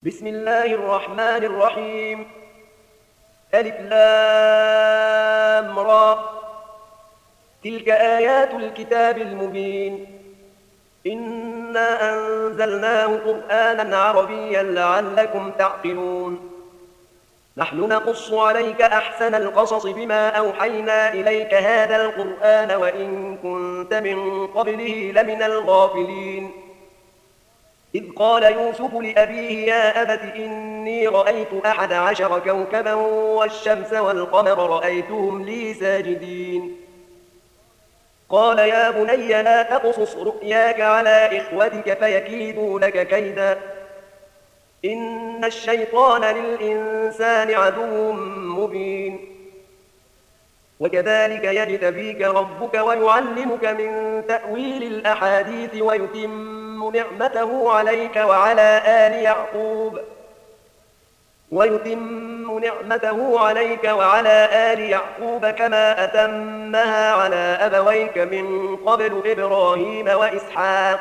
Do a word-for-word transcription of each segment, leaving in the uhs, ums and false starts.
بسم الله الرحمن الرحيم. ألف لام را. تلك آيات الكتاب المبين. إنا أنزلناه قرآنا عربيا لعلكم تعقلون. نحن نقص عليك أحسن القصص بما أوحينا إليك هذا القرآن وإن كنت من قبله لمن الغافلين. إذ قال يوسف لأبيه يا أبت إني رأيت أحد عشر كوكبا والشمس والقمر رأيتهم لي ساجدين. قال يا بني لا تقصص رؤياك على إخوتك فيكيدوا لك كيدا إن الشيطان للإنسان عدو مبين. وكذلك يجتبيك ربك ويعلمك من تأويل الأحاديث ويتم نعمته عليك وعلى آل يعقوب ويتم نعمته عليك وعلى آل يعقوب كما أتمها على أبويك من قبل إبراهيم وإسحاق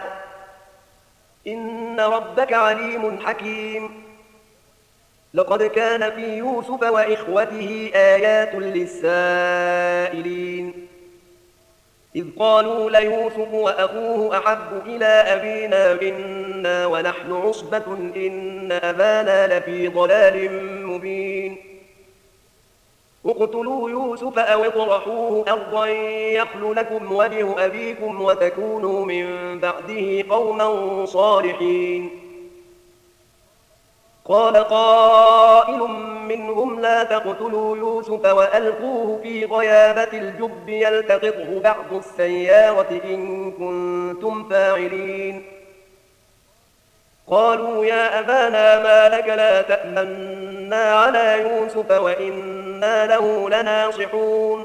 إن ربك عليم حكيم. لقد كان في يوسف وإخوته آيات للسائلين إذ قالوا ليوسف وأخوه أحب إلى أبينا منا ونحن عصبة إن أبانا لفي ضلال مبين. اقتلوا يوسف أو اطرحوه أرضا يخل لكم وجه أبيكم وتكونوا من بعده قوما صالحين. قال قائل منهم لا تقتلوا يوسف وألقوه في غيابة الجب يلتقطه بعض السيارة إن كنتم فاعلين. قالوا يا أبانا ما لك لا تأمنا على يوسف وإنا له لناصحون.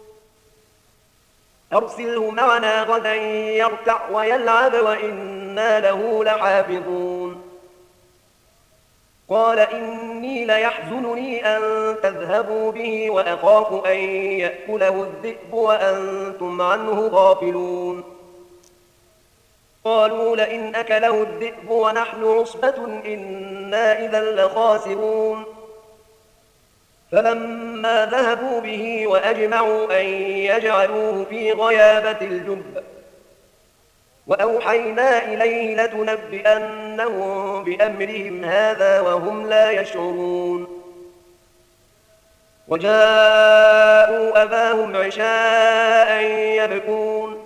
أرسله معنا غدا يرتع ويلعب وإنا له لحافظون. قال إني ليحزنني أن تذهبوا به وأخاف أن يأكله الذئب وأنتم عنه غافلون. قالوا لئن أكله الذئب ونحن عصبة إنا إذا لخاسرون. فلما ذهبوا به وأجمعوا أن يجعلوه في غيابة الجب وأوحينا إليه لتنبئنهم بأمرهم هذا وهم لا يشعرون. وجاءوا أباهم عشاء يبكون.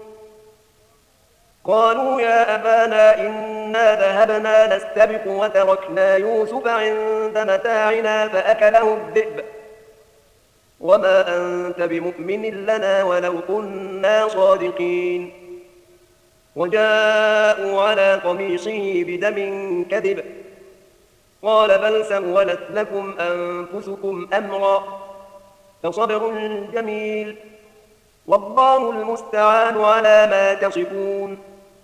قالوا يا أبانا إنا ذهبنا نستبق وتركنا يوسف عند متاعنا فأكله الذئب وما أنت بمؤمن لنا ولو كنا صادقين. وجاءوا على قميصه بدم كذب قال بل سولت لكم أنفسكم أمرا فصبر جميل والله المستعان على ما تصفون.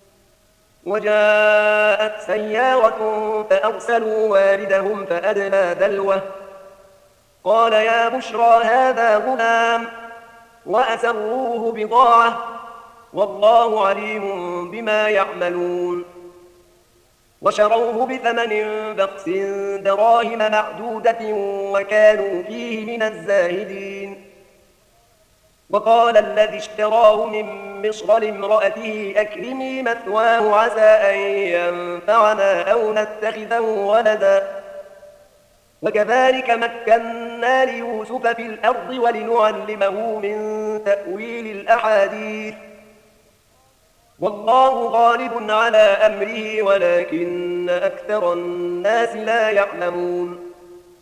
وجاءت سيارة فأرسلوا واردهم فأدلى دلوه قال يا بشرى هذا غلام وأسروه بضاعة والله عليم بما يعملون. وشروه بثمن بخس دراهم معدودة وكانوا فيه من الزاهدين. وقال الذي اشتراه من مصر لامرأته أكرمي مثواه عسى أن ينفعنا أو نتخذه ولدا وكذلك مكنا ليوسف في الأرض ولنعلمه من تأويل الأحاديث والله غالب على أمره ولكن أكثر الناس لا يعلمون.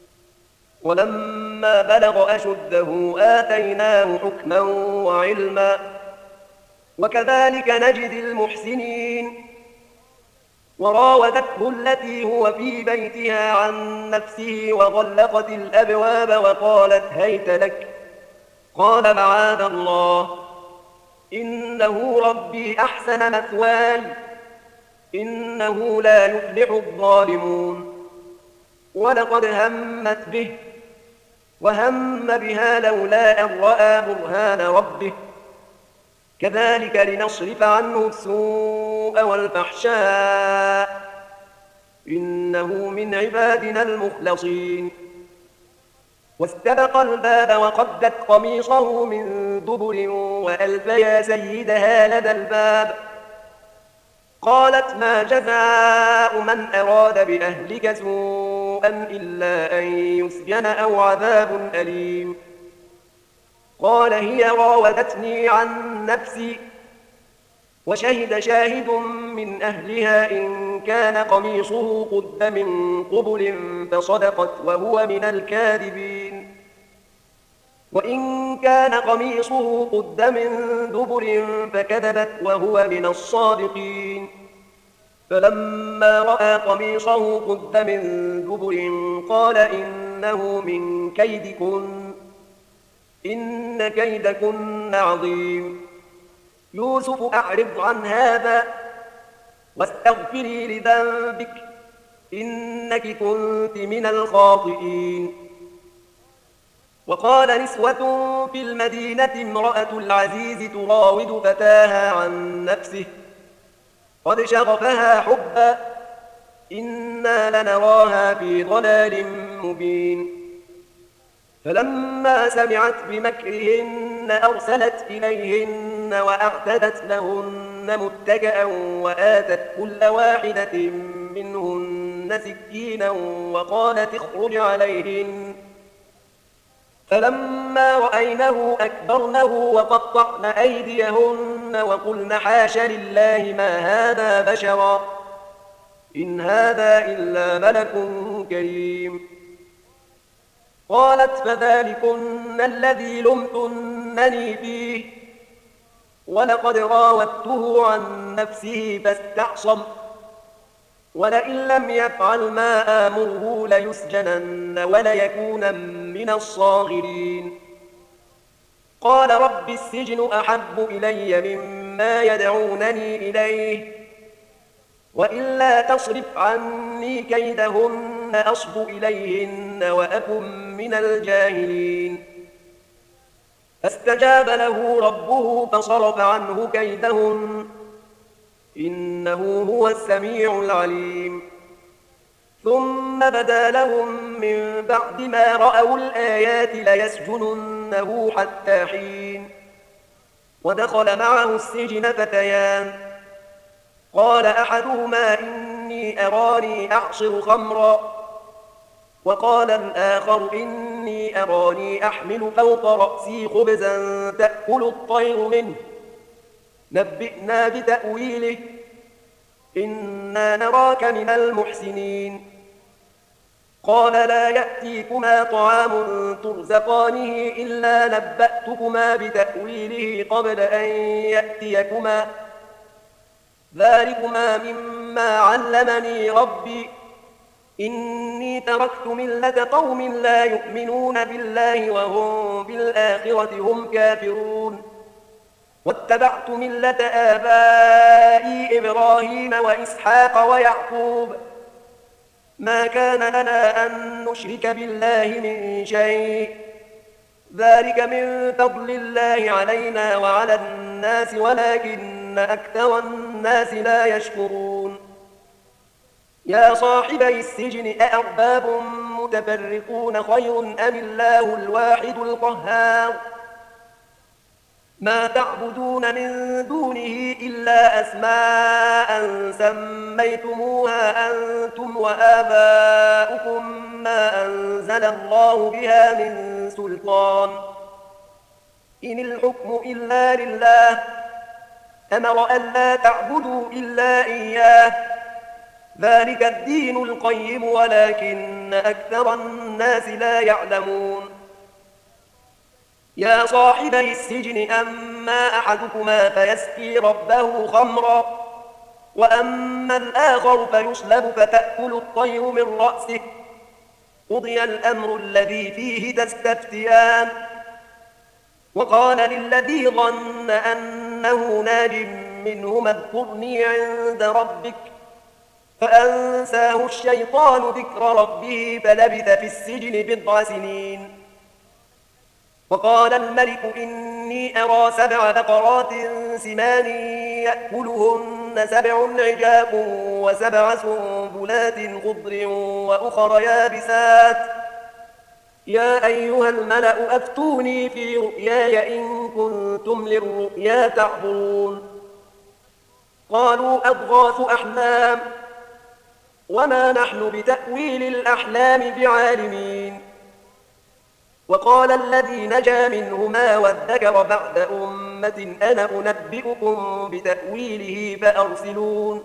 ولما بلغ أشده آتيناه حكما وعلما وكذلك نجد المحسنين. وراودته التي هو في بيتها عن نفسه وغلقت الأبواب وقالت هيت لك قال معاذ الله إنه ربي أحسن مثواي إنه لا يفلح الظالمون. ولقد همت به وهم بها لولا أن رأى برهان ربه كذلك لنصرف عنه السوء والفحشاء إنه من عبادنا المخلصين. واستبق الباب وقدت قميصه من دبر وألف يا سيدها لدى الباب. قالت ما جزاء من أراد بأهلك سوءا إلا أن يسجن أو عذاب أليم. قال هي راودتني عن نفسي وشهد شاهد من أهلها إن كان قميصه قد من قبل فصدقت وهو من الكاذبين. وإن كان قميصه قد من دبر فكذبت وهو من الصادقين. فلما رأى قميصه قد من دبر قال إنه من كيدكن إن كيدكن عظيم. يوسف أعرض عن هذا واستغفري لذنبك إنك كنت من الخاطئين. وقال نسوة في المدينة امرأة العزيز تراود فتاها عن نفسه قد شغفها حبا إنا لنراها في ضلال مبين. فلما سمعت بمكرهن أرسلت إليهن وأعتدت لهن متكئا وآتت كل واحدة منهن سكينا وقالت اخرج عليهن. فلما رأينه أكبرنه وقطعن أيديهن وقلن حاش لله ما هذا بشرا إن هذا إلا ملك كريم. قالت فذلكن الذي لمتنني فيه ولقد راودته عن نفسه فاستعصم ولئن لم يفعل ما آمره ليسجنن وليكون من الصاغرين. قال رب السجن أحب إلي مما يدعونني إليه وإلا تصرف عني كيدهن أصب إليهن وأكن من الجاهلين. فاستجاب له ربه فصرف عنه كيدهن إنه هو السميع العليم. ثم بدا لهم من بعد ما رأوا الآيات ليسجننه حتى حين. ودخل معه السجن فتيان قال أحدهما إني أراني أعصر خمرا وقال الآخر إني أراني أحمل فوق رأسي خبزا تأكل الطير منه نبئنا بتأويله إنا نراك من المحسنين. قال لا يأتيكما طعام ترزقانه إلا نبأتكما بتأويله قبل أن يأتيكما ذلكما مما علمني ربي إني تركت ملة قوم لا يؤمنون بالله وهم بالآخرة هم كافرون واتبعت ملة آبائي إبراهيم وإسحاق ويعقوب ما كان لنا أن نشرك بالله من شيء ذلك من فضل الله علينا وعلى الناس ولكن أكثر الناس لا يشكرون. يا صاحبي السجن أأرباب متفرقون خير أم الله الواحد القهار ما تعبدون من دونه إلا أسماء سميتموها أنتم وآباؤكم ما أنزل الله بها من سلطان إن الحكم إلا لله أمر أن لا تعبدوا إلا إياه ذلك الدين القيم ولكن أكثر الناس لا يعلمون. يا صاحبي السجن أما أحدكما فيسقي ربه خمرا وأما الآخر فيصلب فتأكل الطير من رأسه قضي الأمر الذي فيه تستفتيان. وقال للذي ظن أنه ناج منهما اذكرني عند ربك فأنساه الشيطان ذكر ربه فلبث في السجن بضع سنين. وقال الملك إني أرى سبع بقرات سمان يأكلهن سبع عجاف وسبع سنبلات خضر وأخر يابسات يا أيها الملأ أفتوني في رؤياي إن كنتم للرؤيا تعبرون قالوا أضغاث أحلام وما نحن بتأويل الأحلام بعالمين وقال الذي نجا منهما وادكر بعد أمة أنا أنبئكم بتأويله فأرسلون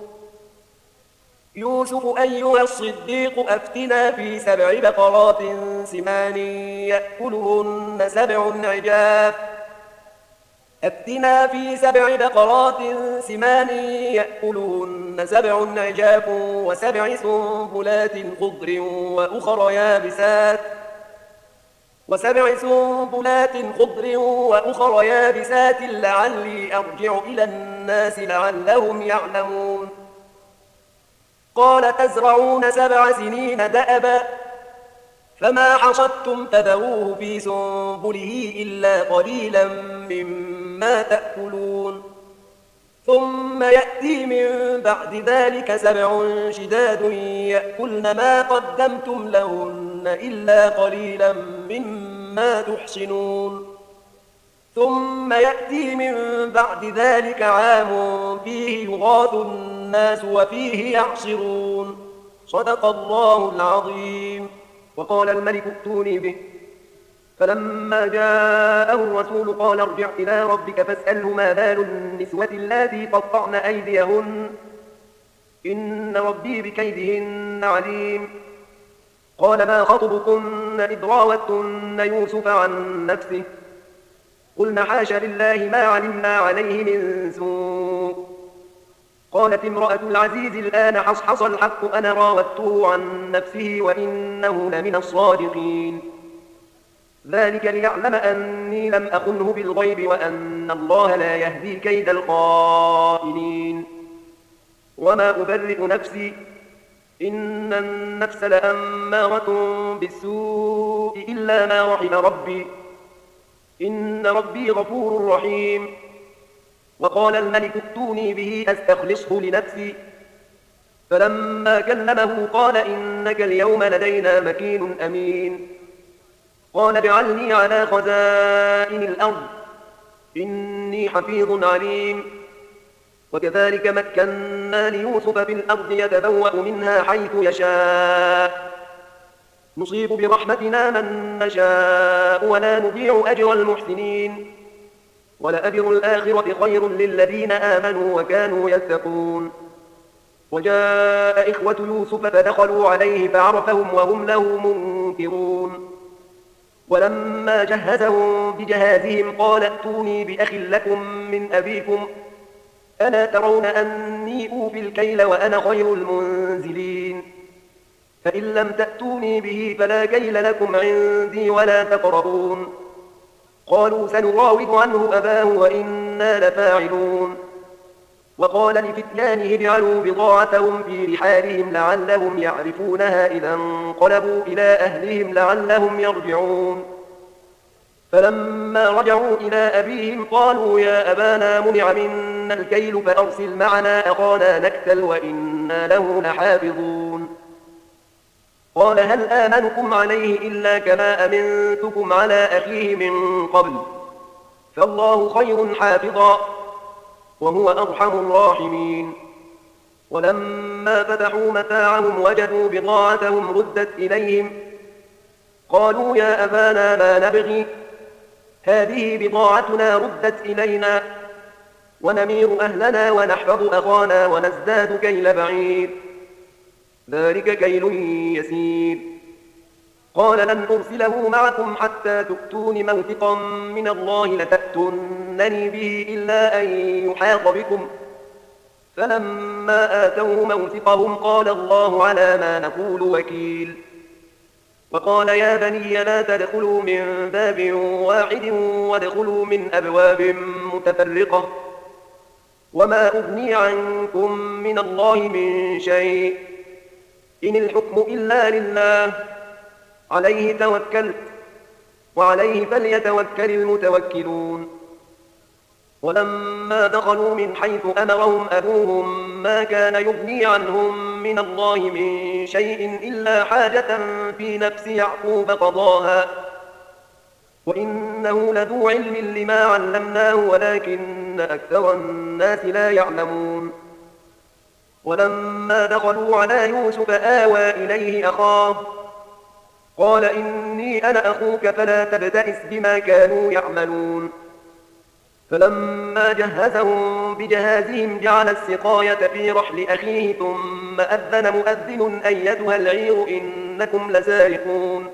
يوسف أيها الصديق أفتنا في سبع بقرات سمان يأكلهن سبع عجاف أفتنا في سبع بقرات سمان يأكلهن سبع عجاف وسبع سنبلات خضر وأخر يابسات وسبع سنبلات خضر وأخر يابسات لعلي أرجع إلى الناس لعلهم يعلمون قال تزرعون سبع سنين دأبا فما حصدتم فذروه في سنبله إلا قليلا مما تأكلون ثم يأتي من بعد ذلك سبع شداد يأكلن ما قدمتم لهن إلا قليلا مما تحصنون ثم يأتي من بعد ذلك عام فيه يغاث الناس وفيه يعصرون صدق الله العظيم. وقال الملك ائتوني به فلما جاءه الرسول قال ارجع إلى ربك فاسأله ما بال النسوة اللاتي قطعن أيديهن إن ربي بكيدهن عليم قال ما خطبكن إذ راوتن يوسف عن نفسه قلنا حاش لله ما علمنا عليه من سوء قالت امرأة العزيز الآن حصحص الحق أنا راودته عن نفسه وإنه لمن الصادقين ذلك ليعلم أني لم أخنه بالغيب وأن الله لا يهدي كيد الخائنين وما أبرئ نفسي إن النفس لأمارة بالسوء إلا ما رحم ربي إن ربي غفور رحيم وقال الملك ائتوني به أستخلصه لنفسي فلما كلمه قال إنك اليوم لدينا مكين أمين قال اجعلني على خزائن الأرض إني حفيظ عليم وكذلك مكنا ليوسف في الأرض يتبوأ منها حيث يشاء نصيب برحمتنا من نشاء ولا نضيع أجر المحسنين ولأجر الآخرة خير للذين آمنوا وكانوا يتقون وجاء إخوة يوسف فدخلوا عليه فعرفهم وهم له منكرون ولما جهزهم بجهازهم قال ائتوني بأخ لكم من أبيكم ألا ترون أني أوفي الكيل وأنا خير المنزلين فإن لم تأتوني به فلا كيل لكم عندي ولا تقربون قالوا سنراود عنه أباه وإنا لفاعلون وقال لفتيانه اجعلوا بضاعتهم في رحالهم لعلهم يعرفونها إذا انقلبوا إلى أهلهم لعلهم يرجعون فلما رجعوا إلى أبيهم قالوا يا أبانا منع منا الكيل فأرسل معنا أخانا نكتل وإنا له لحافظون قال هل آمنكم عليه إلا كما أمنتكم على أخيه من قبل فالله خير حافظا وهو أرحم الراحمين ولما فتحوا متاعهم وجدوا بضاعتهم ردت إليهم قالوا يا أبانا ما نبغي هذه بضاعتنا ردت إلينا ونمير أهلنا ونحفظ أخانا ونزداد كيل بعير ذلك كيل يسير قال لن أرسله معكم حتى تؤتون موثقا من الله لتأتونني به إلا أن يحاط بكم فلما آتوه موثقهم قال الله على ما نقول وكيل وقال يا بني لا تدخلوا من باب واحد وادخلوا من أبواب متفرقة وما أغني عنكم من الله من شيء إن الحكم إلا لله عليه توكلت وعليه فليتوكل المتوكلون. ولما دخلوا من حيث أمرهم أبوهم ما كان يغني عنهم من الله من شيء إلا حاجة في نفس يعقوب قضاها، وإنه لذو علم لما علمناه ولكن أكثر الناس لا يعلمون. ولما دخلوا على يوسف آوى إليه أخاه قال إني أنا أخوك فلا تبتئس بما كانوا يعملون. فلما جهزهم بجهازهم جعل السقاية في رحل أخيه ثم أذن مؤذن أيتها العير إنكم لسارقون.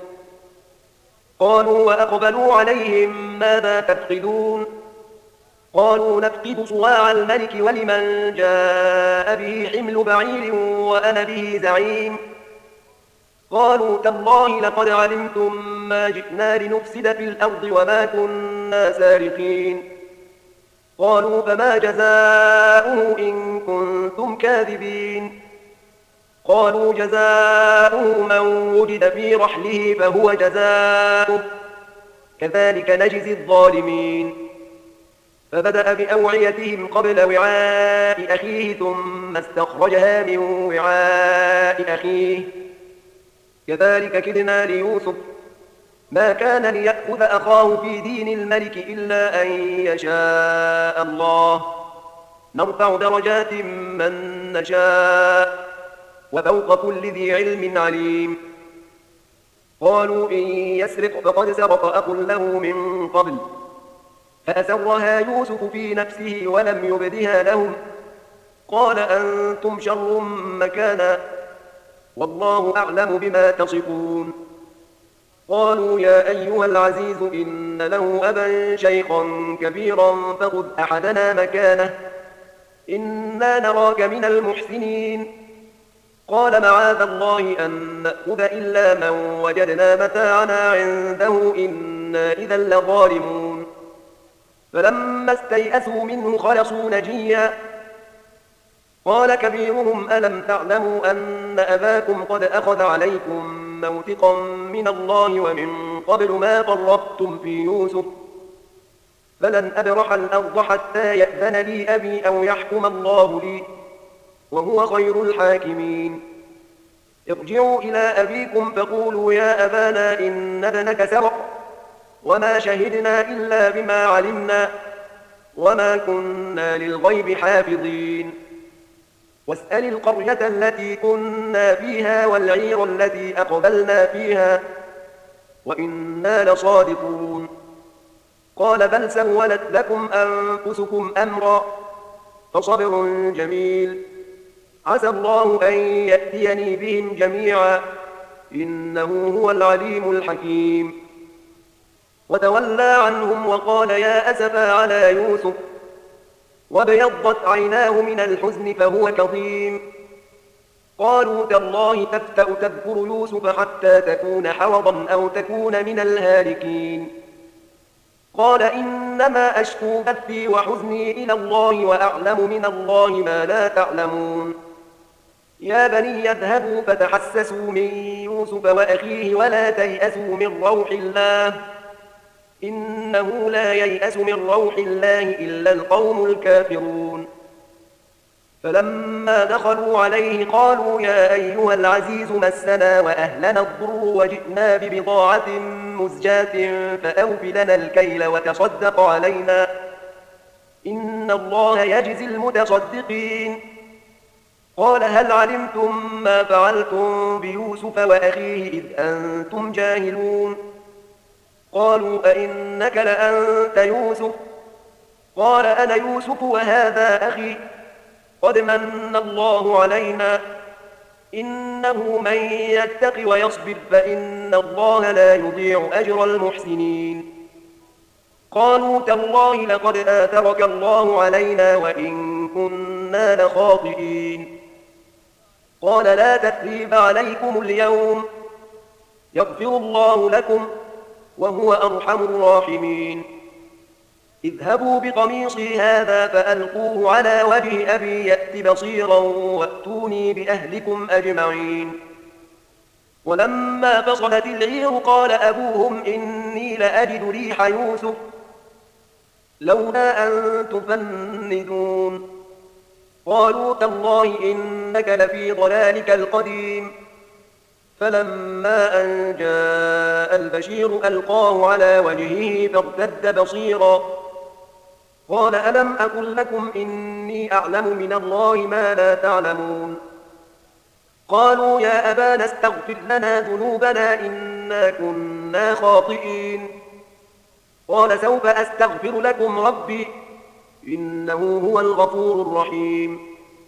قالوا وأقبلوا عليهم ماذا تفقدون؟ قالوا نفقد صواع الملك ولمن جاء به حمل بعير وأنا به زعيم. قالوا تالله لقد علمتم ما جئنا لنفسد في الأرض وما كنا سارقين. قالوا فما جزاؤه إن كنتم كاذبين؟ قالوا جزاؤه من وجد في رحله فهو جزاؤه كذلك نجزي الظالمين. فبدأ بأوعيتهم قبل وعاء أخيه ثم استخرجها من وعاء أخيه كذلك كدنا ليوسف ما كان ليأخذ أخاه في دين الملك إلا أن يشاء الله نرفع درجات من نشاء وفوق كل ذي علم عليم. قالوا إن يسرق فقد سرق أخ له من قبل فأسرها يوسف في نفسه ولم يبدها لهم قال أنتم شر مكانا والله أعلم بما تصفون. قالوا يا أيها العزيز إن له أبا شيخا كبيرا فخذ أحدنا مكانه إنا نراك من المحسنين. قال معاذ الله أن نأخذ إلا من وجدنا متاعنا عنده إنا إذا لظالمون. فلما استيئسوا منه خلصوا نجيا قال كبيرهم ألم تعلموا أن أباكم قد أخذ عليكم موثقا من الله ومن قبل ما فرطتم في يوسف فلن أبرح الأرض حتى يأذن لي أبي أو يحكم الله لي وهو خير الحاكمين. ارجعوا إلى أبيكم فقولوا يا أبانا إن ابنك سرق وما شهدنا إلا بما علمنا وما كنا للغيب حافظين. واسأل القرية التي كنا فيها والعير التي أقبلنا فيها وإنا لصادقون. قال بل سولت لكم أنفسكم أمرا فصبر جميل عسى الله أن يأتيني بهم جميعا إنه هو العليم الحكيم. وتولى عنهم وقال يا أسفا على يوسف وابيضت عيناه من الحزن فهو كظيم. قالوا تالله تفتأ تذكر يوسف حتى تكون حرضا أو تكون من الهالكين. قال إنما أشكو بثي وحزني إلى الله وأعلم من الله ما لا تعلمون. يا بني اذهبوا فتحسسوا من يوسف وأخيه ولا تيأسوا من روح الله إنه لا ييأس من روح الله إلا القوم الكافرون. فلما دخلوا عليه قالوا يا أيها العزيز مسنا وأهلنا الضر وجئنا ببضاعة مزجاة فأوف لنا الكيل وتصدق علينا إن الله يجزي المتصدقين. قال هل علمتم ما فعلتم بيوسف وأخيه إذ أنتم جاهلون؟ قالوا أئنك لأنت يوسف؟ قال أنا يوسف وهذا أخي قد من الله علينا إنه من يتق ويصبر فإن الله لا يضيع أجر المحسنين. قالوا تالله لقد آثرك الله علينا وإن كنا لخاطئين. قال لا تثريب عليكم اليوم يغفر الله لكم وهو أرحم الراحمين. اذهبوا بقميصي هذا فألقوه على وجه أبي يأت بصيرا وأتوني بأهلكم أجمعين. ولما فصلت العير قال أبوهم إني لأجد ريح يوسف لولا أن تفندون قالوا تالله إنك لفي ضلالك القديم فلما أن جاء البشير ألقاه على وجهه فارتد بصيرا قال ألم أقل لكم إني أعلم من الله ما لا تعلمون قالوا يا أبانا استغفر لنا ذنوبنا إنا كنا خاطئين قال سوف أستغفر لكم ربي إنه هو الغفور الرحيم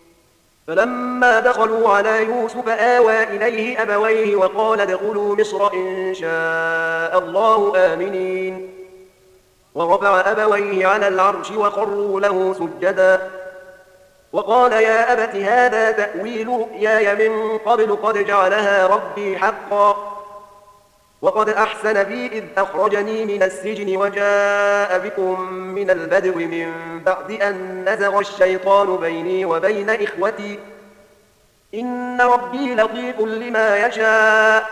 فلما دخلوا على يوسف آوى إليه أبويه وقال ادخلوا مصر إن شاء الله آمنين ورفع أبويه على العرش وخروا له سجدا وقال يا أبت هذا تأويل رؤياي من قبل قد جعلها ربي حقا وقد أحسن بي إذ أخرجني من السجن وجاء بكم من البدو من بعد أن نزغ الشيطان بيني وبين إخوتي إن ربي لطيف لما يشاء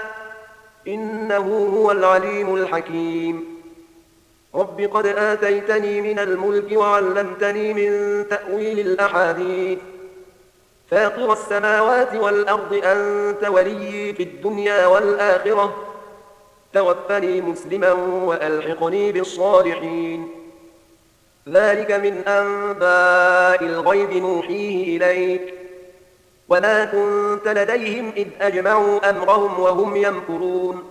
إنه هو العليم الحكيم رب قد آتيتني من الملك وعلمتني من تأويل الأحاديث فاطر السماوات والأرض أنت ولي في الدنيا والآخرة توفني مسلما وألحقني بالصالحين ذلك من أنباء الغيب نوحيه إليك وما كنت لديهم إذ أجمعوا أمرهم وهم يمكرون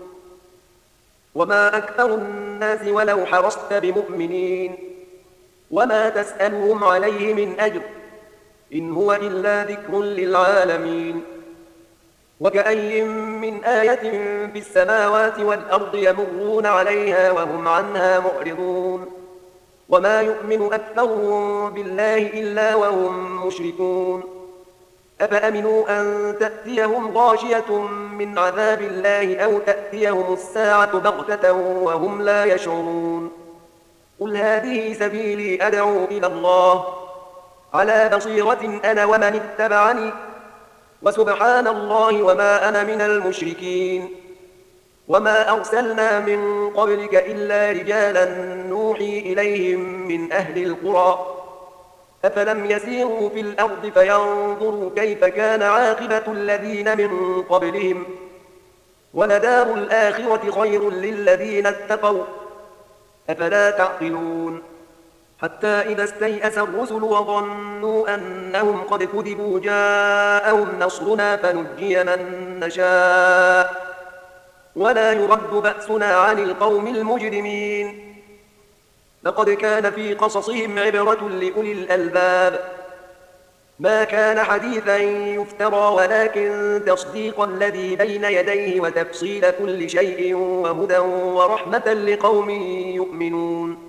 وما أكثر الناس ولو حرصت بمؤمنين وما تسألهم عليه من أجر إن هو إلا ذكر للعالمين وكأي من آية في السماوات والأرض يمرون عليها وهم عنها معرضون وما يؤمن أكثرهم بالله إلا وهم مشركون أفأمنوا أن تأتيهم غاشية من عذاب الله أو تأتيهم الساعة بغتة وهم لا يشعرون قل هذه سبيلي أدعو إلى الله على بصيرة أنا ومن اتبعني وسبحان الله وما أنا من المشركين وما أرسلنا من قبلك إلا رجالا نوحي إليهم من أهل القرى أفلم يسيروا في الأرض فينظروا كيف كان عاقبة الذين من قبلهم ولدار الآخرة خير للذين اتقوا أفلا تعقلون حتى إذا استيأس الرسل وظنوا أنهم قد كذبوا جاءهم نصرنا فنجي من نشاء ولا يرد بأسنا عن القوم المجرمين لقد كان في قصصهم عبرة لأولي الألباب ما كان حديثا يفترى ولكن تصديق الذي بين يديه وتفصيل كل شيء وهدى ورحمة لقوم يؤمنون